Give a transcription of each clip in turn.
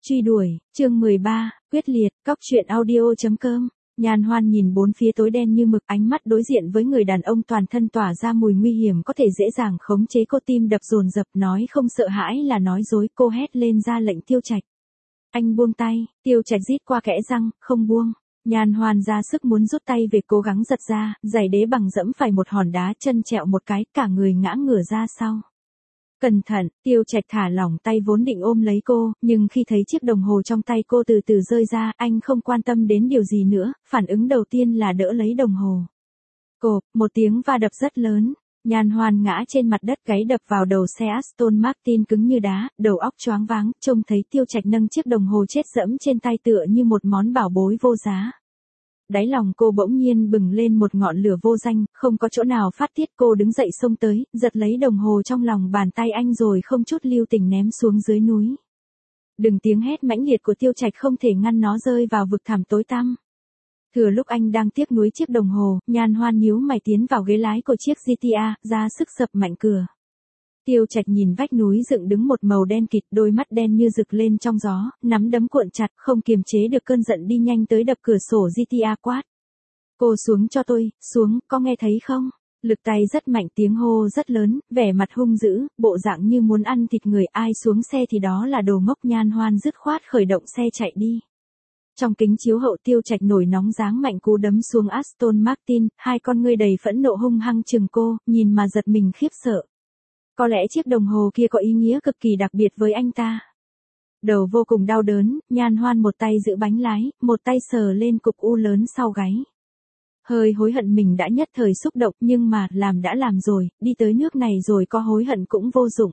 Truy đuổi, chương 13, quyết liệt, cóc truyện audio.com. Nhan Hoan nhìn bốn phía tối đen như mực, ánh mắt đối diện với người đàn ông toàn thân tỏa ra mùi nguy hiểm có thể dễ dàng khống chế cô, tim đập dồn dập, nói không sợ hãi là nói dối, cô hét lên ra lệnh Tiêu Trạch. Anh buông tay, Tiêu Trạch rít qua kẽ răng, không buông. Nhan Hoan ra sức muốn rút tay về, cố gắng giật ra, giày đế bằng dẫm phải một hòn đá, chân trẹo một cái, cả người ngã ngửa ra sau. Cẩn thận, Tiêu Trạch thả lỏng tay vốn định ôm lấy cô, nhưng khi thấy chiếc đồng hồ trong tay cô từ từ rơi ra, anh không quan tâm đến điều gì nữa, phản ứng đầu tiên là đỡ lấy đồng hồ. Cộp, một tiếng va đập rất lớn, Nhan Hoan ngã trên mặt đất, gáy đập vào đầu xe Aston Martin cứng như đá, đầu óc choáng váng, trông thấy Tiêu Trạch nâng chiếc đồng hồ chết dẫm trên tay tựa như một món bảo bối vô giá. Đáy lòng cô bỗng nhiên bừng lên một ngọn lửa vô danh, không có chỗ nào phát tiết, cô đứng dậy xông tới, giật lấy đồng hồ trong lòng bàn tay anh rồi không chút lưu tình ném xuống dưới núi. Đừng, tiếng hét mãnh liệt của Tiêu Trạch không thể ngăn nó rơi vào vực thẳm tối tăm. Thừa lúc anh đang tiếc nuối chiếc đồng hồ, Nhan Hoan nhíu mày tiến vào ghế lái của chiếc GTA, ra sức sập mạnh cửa. Tiêu Trạch nhìn vách núi dựng đứng một màu đen kịt, đôi mắt đen như rực lên trong gió, nắm đấm cuộn chặt, không kiềm chế được cơn giận, đi nhanh tới đập cửa sổ GTA quát. Cô xuống cho tôi, xuống, có nghe thấy không? Lực tay rất mạnh, tiếng hô rất lớn, vẻ mặt hung dữ, bộ dạng như muốn ăn thịt người, ai xuống xe thì đó là đồ ngốc. Nhan Hoan dứt khoát khởi động xe chạy đi. Trong kính chiếu hậu, Tiêu Trạch nổi nóng giáng mạnh cú đấm xuống Aston Martin, hai con ngươi đầy phẫn nộ hung hăng chừng cô, nhìn mà giật mình khiếp sợ. Có lẽ chiếc đồng hồ kia có ý nghĩa cực kỳ đặc biệt với anh ta. Đầu vô cùng đau đớn, Nhan Hoan một tay giữ bánh lái, một tay sờ lên cục u lớn sau gáy. Hơi hối hận mình đã nhất thời xúc động, nhưng mà làm đã làm rồi, đi tới nước này rồi có hối hận cũng vô dụng.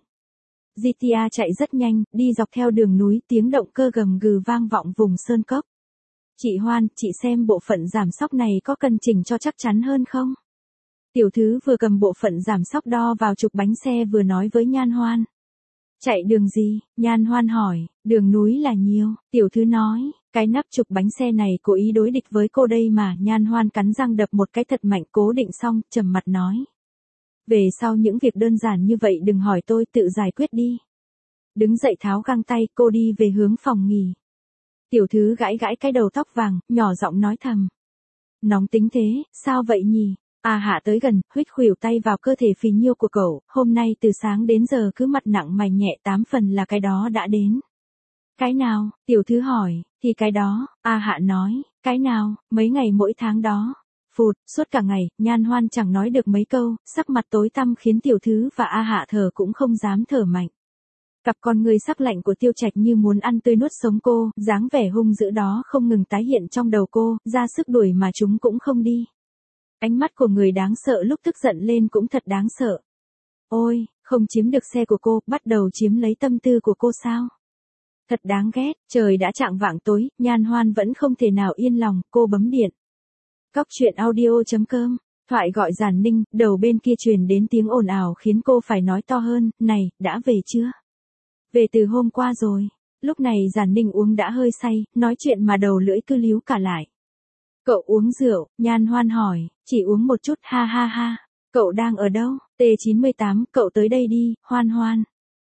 GTA chạy rất nhanh, đi dọc theo đường núi, tiếng động cơ gầm gừ vang vọng vùng sơn cốc. Chị Hoan, chị xem bộ phận giảm xóc này có cần chỉnh cho chắc chắn hơn không? Tiểu thư vừa cầm bộ phận giảm xóc đo vào trục bánh xe vừa nói với Nhan Hoan. Chạy đường gì? Nhan Hoan hỏi. Đường núi là nhiều, tiểu thư nói. Cái nắp trục bánh xe này cố ý đối địch với cô đây mà. Nhan Hoan cắn răng đập một cái thật mạnh, cố định xong, trầm mặt nói. Về sau những việc đơn giản như vậy đừng hỏi tôi, tự giải quyết đi. Đứng dậy tháo găng tay, cô đi về hướng phòng nghỉ. Tiểu thư gãi gãi cái đầu tóc vàng, nhỏ giọng nói thầm. Nóng tính thế, sao vậy nhỉ? Hạ tới gần, huých khuỷu tay vào cơ thể phì nhiêu của cậu, hôm nay từ sáng đến giờ cứ mặt nặng mày nhẹ, 8 phần là cái đó đã đến. Cái nào? Tiểu thư hỏi, thì cái đó, Hạ nói, cái nào, mấy ngày mỗi tháng đó. Phụt, suốt cả ngày, Nhan Hoan chẳng nói được mấy câu, sắc mặt tối tăm khiến tiểu thư và Hạ thở cũng không dám thở mạnh. Cặp con người sắc lạnh của Tiêu Trạch như muốn ăn tươi nuốt sống cô, dáng vẻ hung dữ đó không ngừng tái hiện trong đầu cô, ra sức đuổi mà chúng cũng không đi. Ánh mắt của người đáng sợ lúc tức giận lên cũng thật đáng sợ. Ôi, không chiếm được xe của cô, bắt đầu chiếm lấy tâm tư của cô sao? Thật đáng ghét, trời đã chạng vạng tối, Nhan Hoan vẫn không thể nào yên lòng, cô bấm điện. Cóc truyện audio.com, thoại gọi Giản Ninh, đầu bên kia truyền đến tiếng ồn ào khiến cô phải nói to hơn, này, đã về chưa? Về từ hôm qua rồi. Lúc này Giản Ninh uống đã hơi say, nói chuyện mà đầu lưỡi cứ líu cả lại. Cậu uống rượu? Nhan Hoan hỏi. Chỉ uống một chút, ha ha ha. Cậu đang ở đâu? T98, cậu tới đây đi, Hoan Hoan.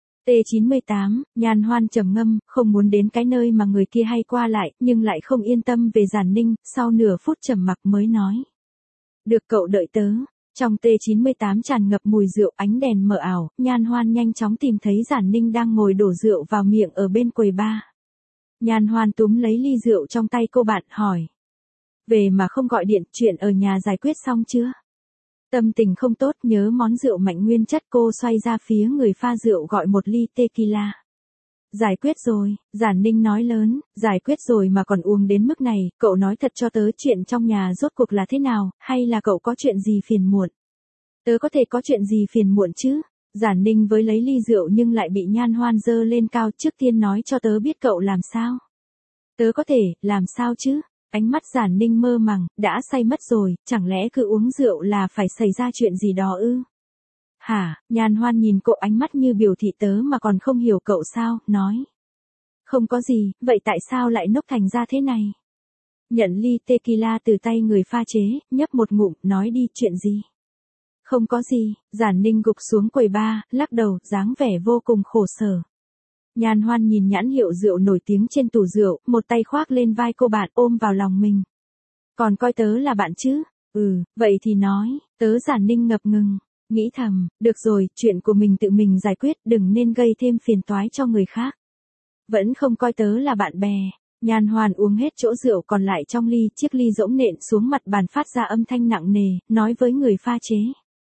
T98, Nhan Hoan trầm ngâm, không muốn đến cái nơi mà người kia hay qua lại, nhưng lại không yên tâm về Giản Ninh, sau nửa phút trầm mặc mới nói. Được, cậu đợi tớ. Trong T98 tràn ngập mùi rượu, ánh đèn mờ ảo, Nhan Hoan nhanh chóng tìm thấy Giản Ninh đang ngồi đổ rượu vào miệng ở bên quầy bar. Nhan Hoan túm lấy ly rượu trong tay cô bạn, hỏi. Về mà không gọi điện, chuyện ở nhà giải quyết xong chưa? Tâm tình không tốt, nhớ món rượu mạnh nguyên chất, cô xoay ra phía người pha rượu gọi một ly tequila. Giải quyết rồi, Giản Ninh nói lớn, giải quyết rồi mà còn uống đến mức này, cậu nói thật cho tớ, chuyện trong nhà rốt cuộc là thế nào, hay là cậu có chuyện gì phiền muộn? Tớ có thể có chuyện gì phiền muộn chứ? Giản Ninh với lấy ly rượu nhưng lại bị Nhan Hoan giơ lên cao, trước tiên nói cho tớ biết cậu làm sao. Tớ có thể, làm sao chứ? Ánh mắt Giản Ninh mơ màng, đã say mất rồi, chẳng lẽ cứ uống rượu là phải xảy ra chuyện gì đó ư? Hả? Nhan Hoan nhìn cậu, ánh mắt như biểu thị tớ mà còn không hiểu cậu sao, nói. Không có gì, vậy tại sao lại nốc thành ra thế này? Nhận ly tequila từ tay người pha chế, nhấp một ngụm, nói đi, chuyện gì? Không có gì, Giản Ninh gục xuống quầy bar, lắc đầu, dáng vẻ vô cùng khổ sở. Nhan Hoan nhìn nhãn hiệu rượu nổi tiếng trên tủ rượu, một tay khoác lên vai cô bạn ôm vào lòng mình. Còn coi tớ là bạn chứ? Vậy thì nói, tớ Giản Ninh ngập ngừng, nghĩ thầm, được rồi, chuyện của mình tự mình giải quyết, đừng nên gây thêm phiền toái cho người khác. Vẫn không coi tớ là bạn bè. Nhan Hoan uống hết chỗ rượu còn lại trong ly, chiếc ly rỗng nện xuống mặt bàn phát ra âm thanh nặng nề, nói với người pha chế.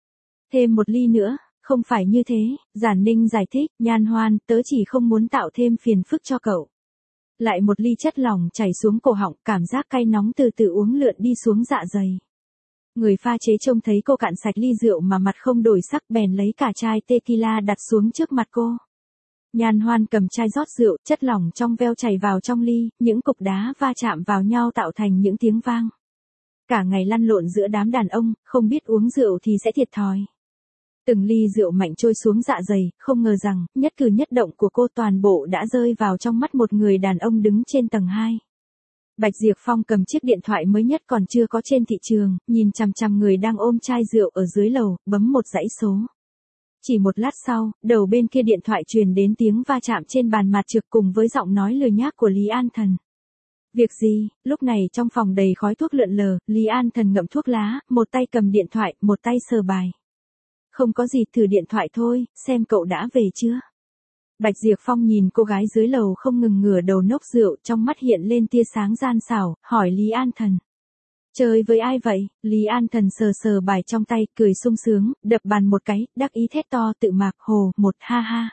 Thêm một ly nữa, không phải như thế, Giản Ninh giải thích, Nhan Hoan, tớ chỉ không muốn tạo thêm phiền phức cho cậu. Lại một ly chất lỏng chảy xuống cổ họng, cảm giác cay nóng từ từ uống lượn đi xuống dạ dày. Người pha chế trông thấy cô cạn sạch ly rượu mà mặt không đổi sắc bèn lấy cả chai tequila đặt xuống trước mặt cô. Nhan Hoan cầm chai rót rượu, chất lỏng trong veo chảy vào trong ly, những cục đá va chạm vào nhau tạo thành những tiếng vang. Cả ngày lăn lộn giữa đám đàn ông, không biết uống rượu thì sẽ thiệt thòi. Từng ly rượu mạnh trôi xuống dạ dày, không ngờ rằng, nhất cử nhất động của cô toàn bộ đã rơi vào trong mắt một người đàn ông đứng trên tầng 2. Bạch Diệp Phong cầm chiếc điện thoại mới nhất còn chưa có trên thị trường, nhìn chằm chằm người đang ôm chai rượu ở dưới lầu, bấm một dãy số. Chỉ một lát sau, đầu bên kia điện thoại truyền đến tiếng va chạm trên bàn mặt trược cùng với giọng nói lười nhác của Lý An Thần. Việc gì? Lúc này trong phòng đầy khói thuốc lượn lờ, Lý An Thần ngậm thuốc lá, một tay cầm điện thoại, một tay sờ bài. Không có gì, thử điện thoại thôi, xem cậu đã về chưa. Bạch Diệp Phong nhìn cô gái dưới lầu không ngừng ngửa đầu nốc rượu, trong mắt hiện lên tia sáng gian xảo, hỏi Lý An Thần. Chơi với ai vậy? Lý An Thần sờ sờ bài trong tay, cười sung sướng, đập bàn một cái, đắc ý thét to tự mạc hồ, một ha ha.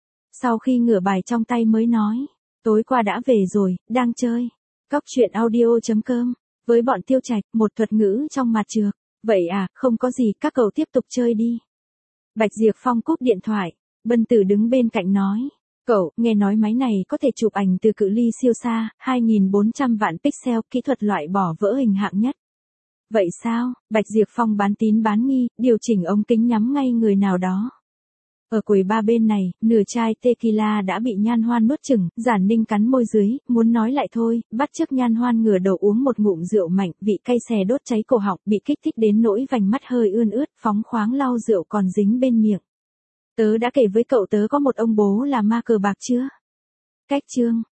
Sau khi ngửa bài trong tay mới nói, tối qua đã về rồi, đang chơi. Cóc truyện audio.com, với bọn Tiêu Trạch, một thuật ngữ trong mặt trược. Vậy à, không có gì, các cậu tiếp tục chơi đi. Bạch Diệp Phong cúp điện thoại, Bân Tử đứng bên cạnh nói. Cậu, nghe nói máy này có thể chụp ảnh từ cự ly siêu xa, 2400 vạn pixel, kỹ thuật loại bỏ vỡ hình hạng nhất. Vậy sao? Bạch Diệp Phong bán tín bán nghi, điều chỉnh ống kính nhắm ngay người nào đó. Ở quầy ba bên này, nửa chai tequila đã bị Nhan Hoan nuốt chửng, Giản Ninh cắn môi dưới, muốn nói lại thôi, bắt chước Nhan Hoan ngửa đầu uống một ngụm rượu mạnh, vị cay xè đốt cháy cổ họng, bị kích thích đến nỗi vành mắt hơi ươn ướt, phóng khoáng lau rượu còn dính bên miệng. Tớ đã kể với cậu tớ có một ông bố là ma cờ bạc chưa? Cách chương.